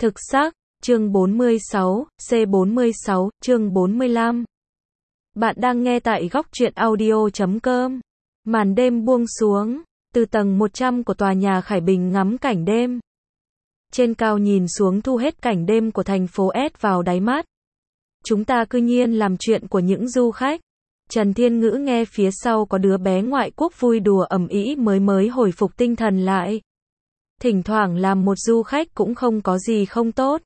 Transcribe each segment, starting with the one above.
Thực xác, chương 46, C46, chương 45. Bạn đang nghe tại góc truyện audio.com. Màn đêm buông xuống, từ tầng 100 của tòa nhà Khải Bình ngắm cảnh đêm. Trên cao nhìn xuống thu hết cảnh đêm của thành phố S vào đáy mắt. Chúng ta cư nhiên làm chuyện của những du khách. Trần Thiên Ngữ nghe phía sau có đứa bé ngoại quốc vui đùa ầm ĩ mới hồi phục tinh thần lại. Thỉnh thoảng làm một du khách cũng không có gì không tốt.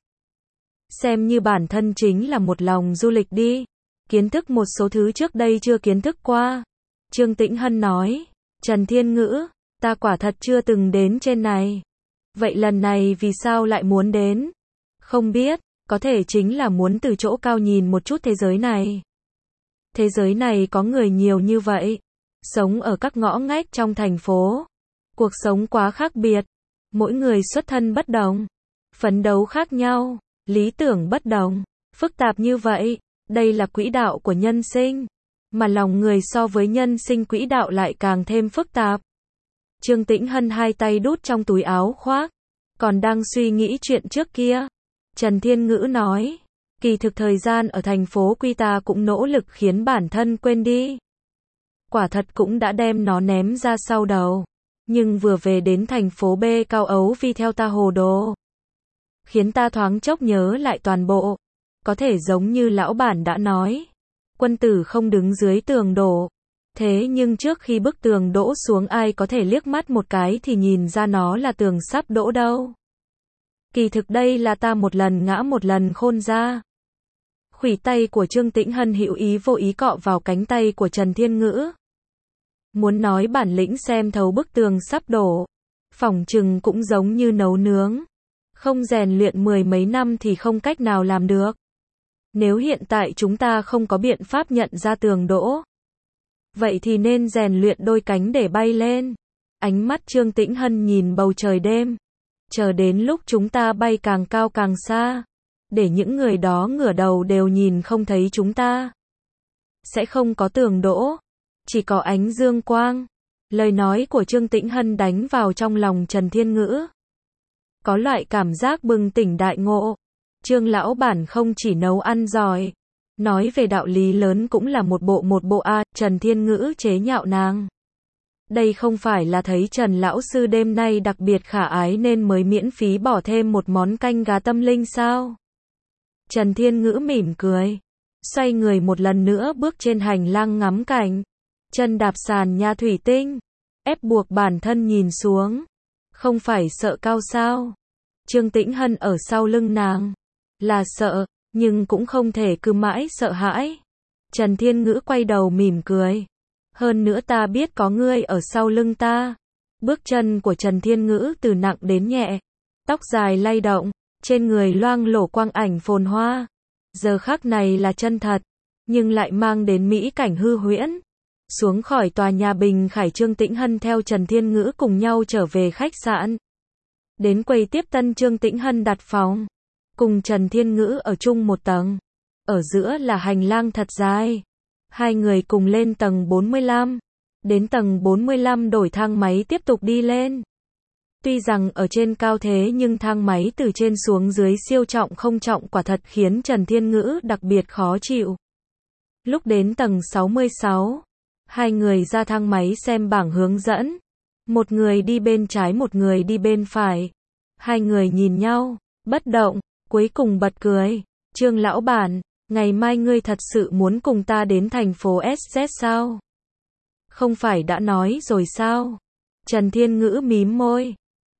Xem như bản thân chính là một lòng du lịch đi. Kiến thức một số thứ trước đây chưa kiến thức qua. Trương Tĩnh Hân nói. Trần Thiên Ngữ, ta quả thật chưa từng đến trên này. Vậy lần này vì sao lại muốn đến? Không biết, có thể chính là muốn từ chỗ cao nhìn một chút thế giới này. Thế giới này có người nhiều như vậy. Sống ở các ngõ ngách trong thành phố. Cuộc sống quá khác biệt. Mỗi người xuất thân bất đồng. Phấn đấu khác nhau. Lý tưởng bất đồng. Phức tạp như vậy. Đây là quỹ đạo của nhân sinh. Mà lòng người so với nhân sinh quỹ đạo lại càng thêm phức tạp. Trương Tĩnh Hân hai tay đút trong túi áo khoác. Còn đang suy nghĩ chuyện trước kia. Trần Thiên Ngữ nói. Kỳ thực thời gian ở thành phố Quy ta cũng nỗ lực khiến bản thân quên đi. Quả thật cũng đã đem nó ném ra sau đầu. Nhưng vừa về đến thành phố B cao ấu vì theo ta hồ đồ. Khiến ta thoáng chốc nhớ lại toàn bộ. Có thể giống như lão bản đã nói. Quân tử không đứng dưới tường đổ. Thế nhưng trước khi bức tường đổ xuống ai có thể liếc mắt một cái thì nhìn ra nó là tường sắp đổ đâu. Kỳ thực đây là ta một lần ngã một lần khôn ra. Khuỷu tay của Trương Tĩnh Hân hữu ý vô ý cọ vào cánh tay của Trần Thiên Ngữ. Muốn nói bản lĩnh xem thấu bức tường sắp đổ. Phỏng chừng cũng giống như nấu nướng. Không rèn luyện mười mấy năm thì không cách nào làm được. Nếu hiện tại chúng ta không có biện pháp nhận ra tường đổ. Vậy thì nên rèn luyện đôi cánh để bay lên. Ánh mắt Trương Tĩnh Hân nhìn bầu trời đêm. Chờ đến lúc chúng ta bay càng cao càng xa. Để những người đó ngửa đầu đều nhìn không thấy chúng ta. Sẽ không có tường đổ. Chỉ có ánh dương quang. Lời nói của Trương Tĩnh Hân đánh vào trong lòng Trần Thiên Ngữ. Có loại cảm giác bừng tỉnh đại ngộ. Trương lão bản không chỉ nấu ăn giỏi. Nói về đạo lý lớn cũng là một bộ a. Trần Thiên Ngữ chế nhạo nàng. Đây không phải là thấy Trần lão sư đêm nay đặc biệt khả ái nên mới miễn phí bỏ thêm một món canh gà tâm linh sao? Trần Thiên Ngữ mỉm cười. Xoay người một lần nữa bước trên hành lang ngắm cảnh. Chân đạp sàn nhà thủy tinh. Ép buộc bản thân nhìn xuống. Không phải sợ cao sao? Trương Tĩnh Hân ở sau lưng nàng. Là sợ, nhưng cũng không thể cứ mãi sợ hãi. Trần Thiên Ngữ quay đầu mỉm cười. Hơn nữa ta biết có ngươi ở sau lưng ta. Bước chân của Trần Thiên Ngữ từ nặng đến nhẹ. Tóc dài lay động. Trên người loang lổ quang ảnh phồn hoa. Giờ khắc này là chân thật. Nhưng lại mang đến mỹ cảnh hư huyễn. Xuống khỏi tòa nhà Bình Khải Trương Tĩnh Hân theo Trần Thiên Ngữ cùng nhau trở về khách sạn. Đến quầy tiếp tân Trương Tĩnh Hân đặt phòng. Cùng Trần Thiên Ngữ ở chung một tầng. Ở giữa là hành lang thật dài. Hai người cùng lên tầng 45. Đến tầng 45 đổi thang máy tiếp tục đi lên. Tuy rằng ở trên cao thế nhưng thang máy từ trên xuống dưới siêu trọng không trọng quả thật khiến Trần Thiên Ngữ đặc biệt khó chịu. Lúc đến tầng 66, hai người ra thang máy xem bảng hướng dẫn. Một người đi bên trái một người đi bên phải. Hai người nhìn nhau, bất động, cuối cùng bật cười. Trương lão bản, ngày mai ngươi thật sự muốn cùng ta đến thành phố SZ sao? Không phải đã nói rồi sao? Trần Thiên Ngữ mím môi.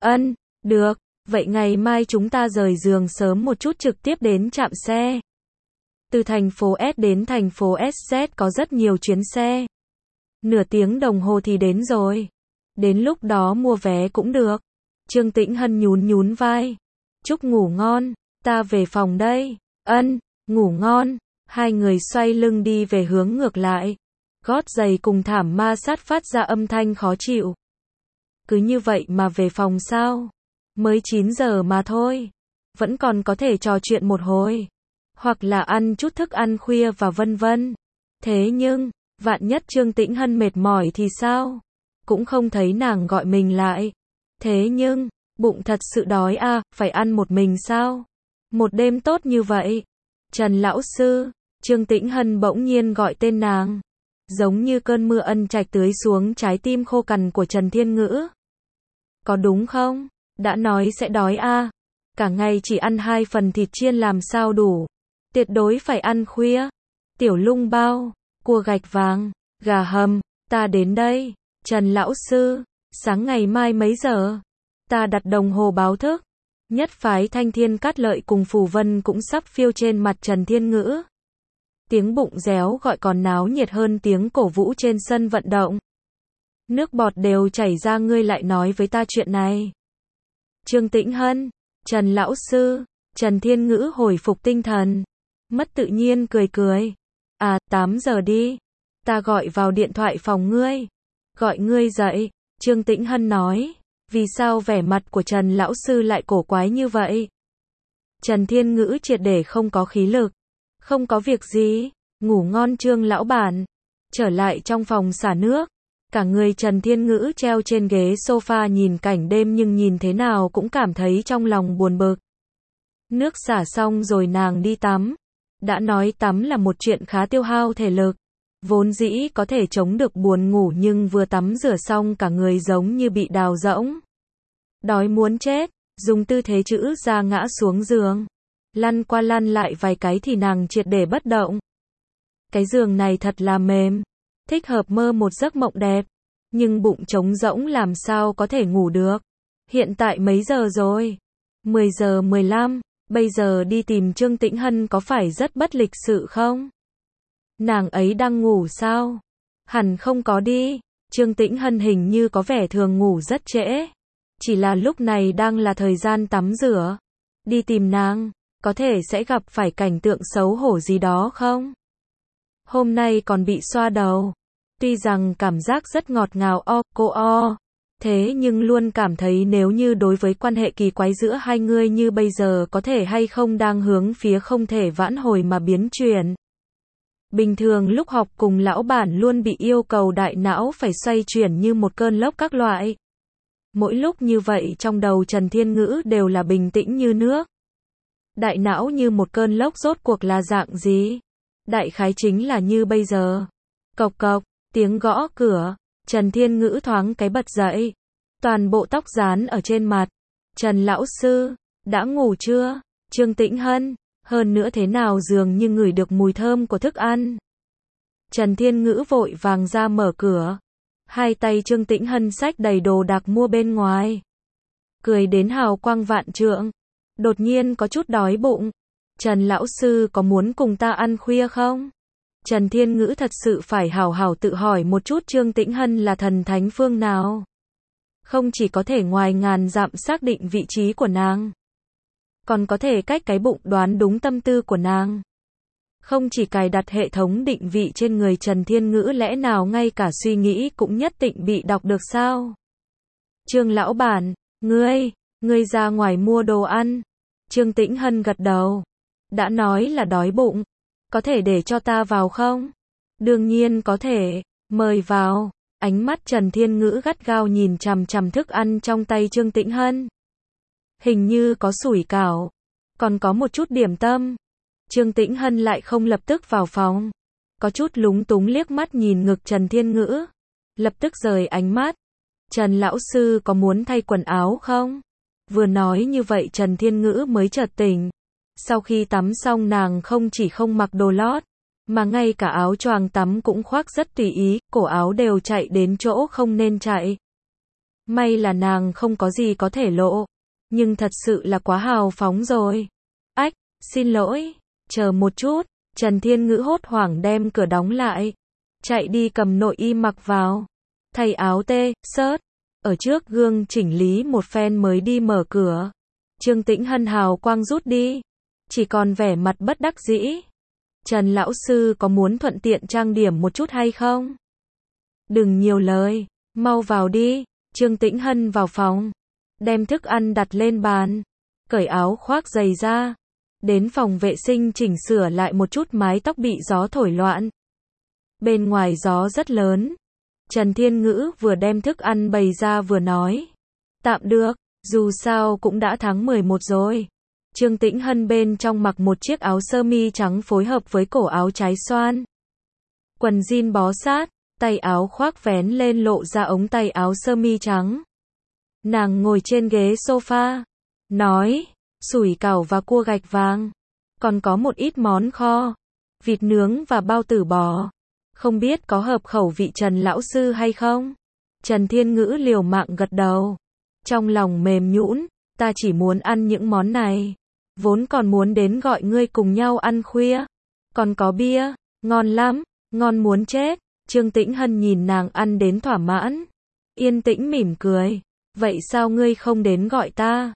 Được, vậy ngày mai chúng ta rời giường sớm một chút trực tiếp đến trạm xe. Từ thành phố S đến thành phố SZ có rất nhiều chuyến xe. Nửa tiếng đồng hồ thì đến rồi. Đến lúc đó mua vé cũng được. Trương Tĩnh Hân nhún vai. Chúc ngủ ngon, ta về phòng đây. Ngủ ngon. Hai người xoay lưng đi về hướng ngược lại. Gót giày cùng thảm ma sát phát ra âm thanh khó chịu. Cứ như vậy mà về phòng sao? Mới 9 giờ mà thôi. Vẫn còn có thể trò chuyện một hồi. Hoặc là ăn chút thức ăn khuya và vân vân. Thế nhưng, vạn nhất Trương Tĩnh Hân mệt mỏi thì sao? Cũng không thấy nàng gọi mình lại. Thế nhưng, Bụng thật sự đói à, phải ăn một mình sao? Một đêm tốt như vậy. Trần lão sư, Trương Tĩnh Hân bỗng nhiên gọi tên nàng. Giống như cơn mưa ân trạch tưới xuống trái tim khô cằn của Trần Thiên Ngữ. Có đúng không? Đã nói sẽ đói à? Cả ngày chỉ ăn 2 phần thịt chiên làm sao đủ? Tuyệt đối phải ăn khuya. Tiểu lung bao, cua gạch vàng, gà hầm, ta đến đây. Trần lão sư, sáng ngày mai mấy giờ? Ta đặt đồng hồ báo thức. Nhất phái Thanh Thiên Cát Lợi cùng Phù Vân cũng sắp phiêu trên mặt Trần Thiên Ngữ. Tiếng bụng réo gọi còn náo nhiệt hơn tiếng cổ vũ trên sân vận động. Nước bọt đều chảy ra, ngươi lại nói với ta chuyện này. Trương Tĩnh Hân, Trần lão sư, Trần Thiên Ngữ hồi phục tinh thần. Mất tự nhiên cười cười. À, 8 giờ đi. Ta gọi vào điện thoại phòng ngươi. Gọi ngươi dậy. Trương Tĩnh Hân nói. Vì sao vẻ mặt của Trần lão sư lại cổ quái như vậy? Trần Thiên Ngữ triệt để không có khí lực. Không có việc gì. Ngủ ngon Trương lão bản. Trở lại trong phòng xả nước. Cả người Trần Thiên Ngữ treo trên ghế sofa nhìn cảnh đêm nhưng nhìn thế nào cũng cảm thấy trong lòng buồn bực. Nước xả xong rồi nàng đi tắm. Đã nói tắm là một chuyện khá tiêu hao thể lực. Vốn dĩ có thể chống được buồn ngủ nhưng vừa tắm rửa xong cả người giống như bị đào rỗng. Đói muốn chết, dùng tư thế chữ ra ngã xuống giường. Lăn qua lăn lại vài cái thì nàng triệt để bất động. Cái giường này thật là mềm. Thích hợp mơ một giấc mộng đẹp. Nhưng bụng trống rỗng làm sao có thể ngủ được. Hiện tại mấy giờ rồi? 10 giờ 15. Bây giờ đi tìm Trương Tĩnh Hân có phải rất bất lịch sự không? Nàng ấy đang ngủ sao? Hẳn không có đi. Trương Tĩnh Hân hình như có vẻ thường ngủ rất trễ. Chỉ là lúc này đang là thời gian tắm rửa. Đi tìm nàng, có thể sẽ gặp phải cảnh tượng xấu hổ gì đó không? Hôm nay còn bị xoa đầu. Tuy rằng cảm giác rất ngọt ngào cô thế nhưng luôn cảm thấy nếu như đối với quan hệ kỳ quái giữa hai người như bây giờ có thể hay không đang hướng phía không thể vãn hồi mà biến chuyển. Bình thường lúc học cùng lão bản luôn bị yêu cầu đại não phải xoay chuyển như một cơn lốc các loại. Mỗi lúc như vậy trong đầu Trần Thiên Ngữ đều là bình tĩnh như nước. Đại não như một cơn lốc rốt cuộc là dạng gì? Đại khái chính là như bây giờ. Cộc cộc, tiếng gõ cửa. Trần Thiên Ngữ thoáng cái bật dậy. Toàn bộ tóc dán ở trên mặt. Trần lão sư, đã ngủ chưa? Trương Tĩnh Hân, hơn nữa thế nào dường như ngửi được mùi thơm của thức ăn. Trần Thiên Ngữ vội vàng ra mở cửa. Hai tay Trương Tĩnh Hân xách đầy đồ đạc mua bên ngoài. Cười đến hào quang vạn trượng. Đột nhiên có chút đói bụng. Trần lão sư có muốn cùng ta ăn khuya không? Trần Thiên Ngữ thật sự phải hào hào tự hỏi một chút Trương Tĩnh Hân là thần thánh phương nào. Không chỉ có thể ngoài ngàn dặm xác định vị trí của nàng. Còn có thể cách cái bụng đoán đúng tâm tư của nàng. Không chỉ cài đặt hệ thống định vị trên người Trần Thiên Ngữ lẽ nào ngay cả suy nghĩ cũng nhất định bị đọc được sao? Trương lão bản, ngươi ra ngoài mua đồ ăn. Trương Tĩnh Hân gật đầu. Đã nói là đói bụng. Có thể để cho ta vào không? Đương nhiên có thể, mời vào. Ánh mắt Trần Thiên Ngữ gắt gao nhìn chằm chằm thức ăn trong tay Trương Tĩnh Hân. Hình như có sủi cảo, còn có một chút điểm tâm. Trương Tĩnh Hân lại không lập tức vào phòng. Có chút lúng túng liếc mắt nhìn ngực Trần Thiên Ngữ. Lập tức rời ánh mắt. Trần lão sư có muốn thay quần áo không? Vừa nói như vậy Trần Thiên Ngữ mới chợt tỉnh. Sau khi tắm xong nàng không chỉ không mặc đồ lót, mà ngay cả áo choàng tắm cũng khoác rất tùy ý, cổ áo đều chạy đến chỗ không nên chạy. May là nàng không có gì có thể lộ, nhưng thật sự là quá hào phóng rồi. Ách, xin lỗi, chờ một chút, Trần Thiên Ngữ hốt hoảng đem cửa đóng lại. Chạy đi cầm nội y mặc vào, thay áo t-shirt, ở trước gương chỉnh lý một phen mới đi mở cửa. Trương Tĩnh Hân hào quang rút đi, chỉ còn vẻ mặt bất đắc dĩ. Trần lão sư có muốn thuận tiện trang điểm một chút hay không? Đừng nhiều lời, mau vào đi. Trương Tĩnh Hân vào phòng, đem thức ăn đặt lên bàn, cởi áo khoác giày ra, đến phòng vệ sinh chỉnh sửa lại một chút mái tóc bị gió thổi loạn. Bên ngoài gió rất lớn. Trần Thiên Ngữ vừa đem thức ăn bày ra vừa nói. Tạm được, Dù sao cũng đã tháng 11 rồi. Trương Tĩnh Hân bên trong mặc một chiếc áo sơ mi trắng phối hợp với cổ áo trái xoan. Quần jean bó sát, tay áo khoác vén lên lộ ra ống tay áo sơ mi trắng. Nàng ngồi trên ghế sofa, nói, sủi cảo và cua gạch vàng. Còn có một ít món kho, vịt nướng và bao tử bò. Không biết có hợp khẩu vị Trần lão sư hay không? Trần Thiên Ngữ liều mạng gật đầu. Trong lòng mềm nhũn, ta chỉ muốn ăn những món này. Vốn còn muốn đến gọi ngươi cùng nhau ăn khuya. Còn có bia, ngon lắm, ngon muốn chết. Trương Tĩnh Hân nhìn nàng ăn đến thỏa mãn. Yên tĩnh mỉm cười. Vậy sao ngươi không đến gọi ta?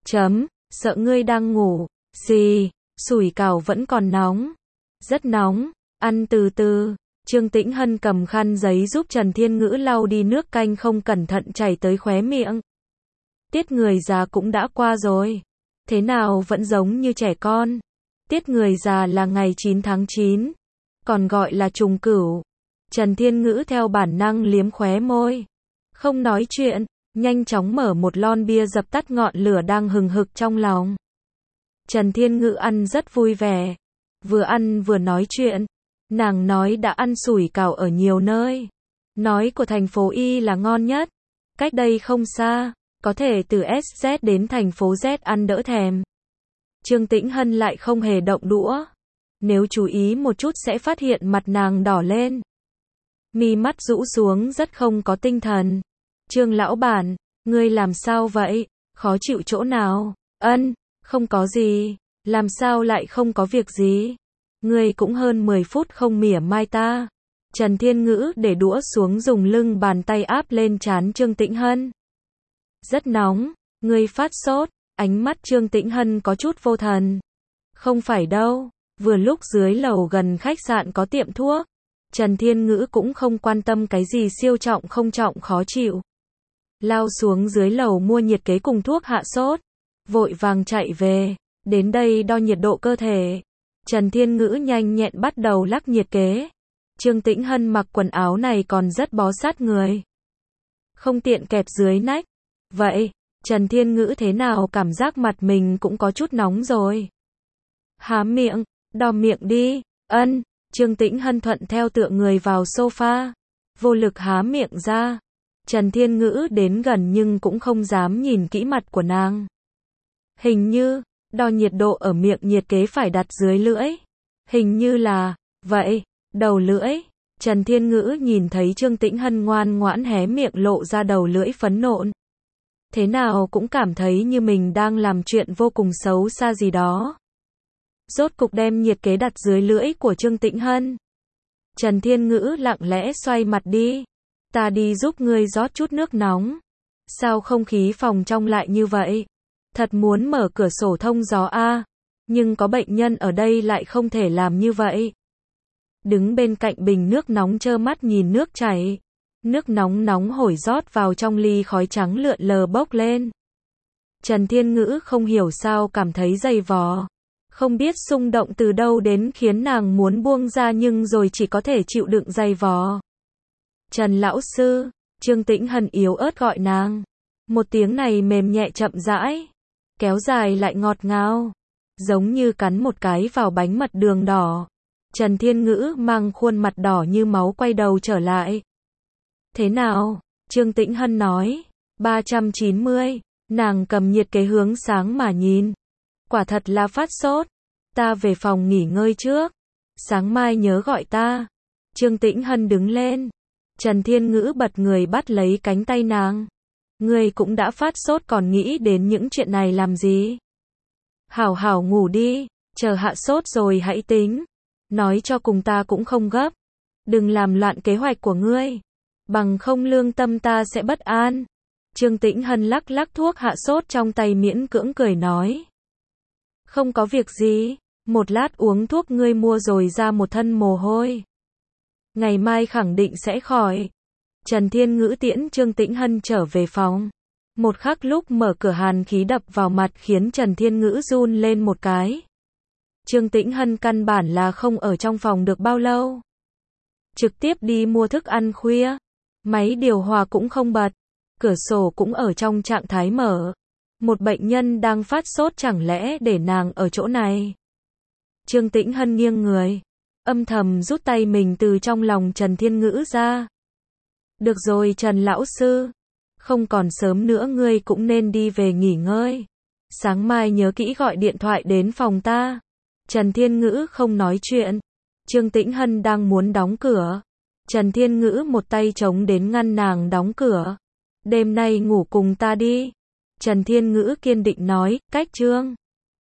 Sợ ngươi đang ngủ. Xì, sủi cảo vẫn còn nóng. Rất nóng, ăn từ từ. Trương Tĩnh Hân cầm khăn giấy giúp Trần Thiên Ngữ lau đi nước canh không cẩn thận chảy tới khóe miệng. Tiết người già cũng đã qua rồi. Thế nào vẫn giống như trẻ con. Tiết người già là ngày 9 tháng 9. Còn gọi là trùng cửu. Trần Thiên Ngữ theo bản năng liếm khóe môi. Không nói chuyện, nhanh chóng mở một lon bia dập tắt ngọn lửa đang hừng hực trong lòng. Trần Thiên Ngữ ăn rất vui vẻ. Vừa ăn vừa nói chuyện. Nàng nói đã ăn sủi cảo ở nhiều nơi. Nói của thành phố Y là ngon nhất. Cách đây không xa, có thể từ SZ đến thành phố Z ăn đỡ thèm. Trương Tĩnh Hân lại không hề động đũa. Nếu chú ý một chút sẽ phát hiện mặt nàng đỏ lên. Mi mắt rũ xuống rất không có tinh thần. Trương lão bản, ngươi làm sao vậy? Khó chịu chỗ nào? Không có gì. Làm sao lại không có việc gì? Ngươi cũng hơn 10 phút không mỉa mai ta. Trần Thiên Ngữ để đũa xuống dùng lưng bàn tay áp lên trán Trương Tĩnh Hân. Rất nóng, ngươi phát sốt. Ánh mắt Trương Tĩnh Hân có chút vô thần. Không phải đâu, vừa lúc dưới lầu gần khách sạn có tiệm thuốc. Trần Thiên Ngữ cũng không quan tâm cái gì siêu trọng không trọng khó chịu. Lao xuống dưới lầu mua nhiệt kế cùng thuốc hạ sốt. Vội vàng chạy về, đến đây đo nhiệt độ cơ thể. Trần Thiên Ngữ nhanh nhẹn bắt đầu lắc nhiệt kế. Trương Tĩnh Hân mặc quần áo này còn rất bó sát người. Không tiện kẹp dưới nách. Vậy, Trần Thiên Ngữ thế nào cảm giác mặt mình cũng có chút nóng rồi. Há miệng, đo miệng đi. Trương Tĩnh Hân thuận theo tựa người vào sofa. Vô lực há miệng ra. Trần Thiên Ngữ đến gần nhưng cũng không dám nhìn kỹ mặt của nàng. Hình như, đo nhiệt độ ở miệng nhiệt kế phải đặt dưới lưỡi. Hình như là, vậy, đầu lưỡi. Trần Thiên Ngữ nhìn thấy Trương Tĩnh Hân ngoan ngoãn hé miệng lộ ra đầu lưỡi phấn nộn. Thế nào cũng cảm thấy như mình đang làm chuyện vô cùng xấu xa gì đó. Rốt cục đem nhiệt kế đặt dưới lưỡi của Trương Tĩnh Hân. Trần Thiên Ngữ lặng lẽ xoay mặt đi. Ta đi giúp ngươi rót chút nước nóng. Sao không khí phòng trong lại như vậy? Thật muốn mở cửa sổ thông gió a, nhưng có bệnh nhân ở đây lại không thể làm như vậy. Đứng bên cạnh bình nước nóng trơ mắt nhìn nước chảy. Nước nóng nóng hổi rót vào trong ly khói trắng lượn lờ bốc lên. Trần Thiên Ngữ không hiểu sao cảm thấy dày vò. Không biết xung động từ đâu đến khiến nàng muốn buông ra nhưng rồi chỉ có thể chịu đựng dày vò. Trần lão sư, Trương Tĩnh Hân yếu ớt gọi nàng. Một tiếng này mềm nhẹ chậm rãi, kéo dài lại ngọt ngào, giống như cắn một cái vào bánh mật đường đỏ. Trần Thiên Ngữ mang khuôn mặt đỏ như máu quay đầu trở lại. Thế nào? Trương Tĩnh Hân nói. 390, nàng cầm nhiệt kế hướng sáng mà nhìn. Quả thật là phát sốt. Ta về phòng nghỉ ngơi trước. Sáng mai nhớ gọi ta. Trương Tĩnh Hân đứng lên. Trần Thiên Ngữ bật người bắt lấy cánh tay nàng. Ngươi cũng đã phát sốt còn nghĩ đến những chuyện này làm gì? Hảo hảo ngủ đi, chờ hạ sốt rồi hãy tính. Nói cho cùng ta cũng không gấp. Đừng làm loạn kế hoạch của ngươi. Bằng không lương tâm ta sẽ bất an. Trương Tĩnh Hân lắc lắc thuốc hạ sốt trong tay miễn cưỡng cười nói. Không có việc gì, một lát uống thuốc ngươi mua rồi ra một thân mồ hôi. Ngày mai khẳng định sẽ khỏi. Trần Thiên Ngữ tiễn Trương Tĩnh Hân trở về phòng. Một khắc lúc mở cửa hàn khí đập vào mặt khiến Trần Thiên Ngữ run lên một cái. Trương Tĩnh Hân căn bản là không ở trong phòng được bao lâu. Trực tiếp đi mua thức ăn khuya. Máy điều hòa cũng không bật. Cửa sổ cũng ở trong trạng thái mở. Một bệnh nhân đang phát sốt chẳng lẽ để nàng ở chỗ này? Trương Tĩnh Hân nghiêng người, âm thầm rút tay mình từ trong lòng Trần Thiên Ngữ ra. Được rồi Trần lão sư, không còn sớm nữa ngươi cũng nên đi về nghỉ ngơi. Sáng mai nhớ kỹ gọi điện thoại đến phòng ta. Trần Thiên Ngữ không nói chuyện. Trương Tĩnh Hân đang muốn đóng cửa. Trần Thiên Ngữ một tay chống đến ngăn nàng đóng cửa. Đêm nay ngủ cùng ta đi. Trần Thiên Ngữ kiên định nói, cách Trương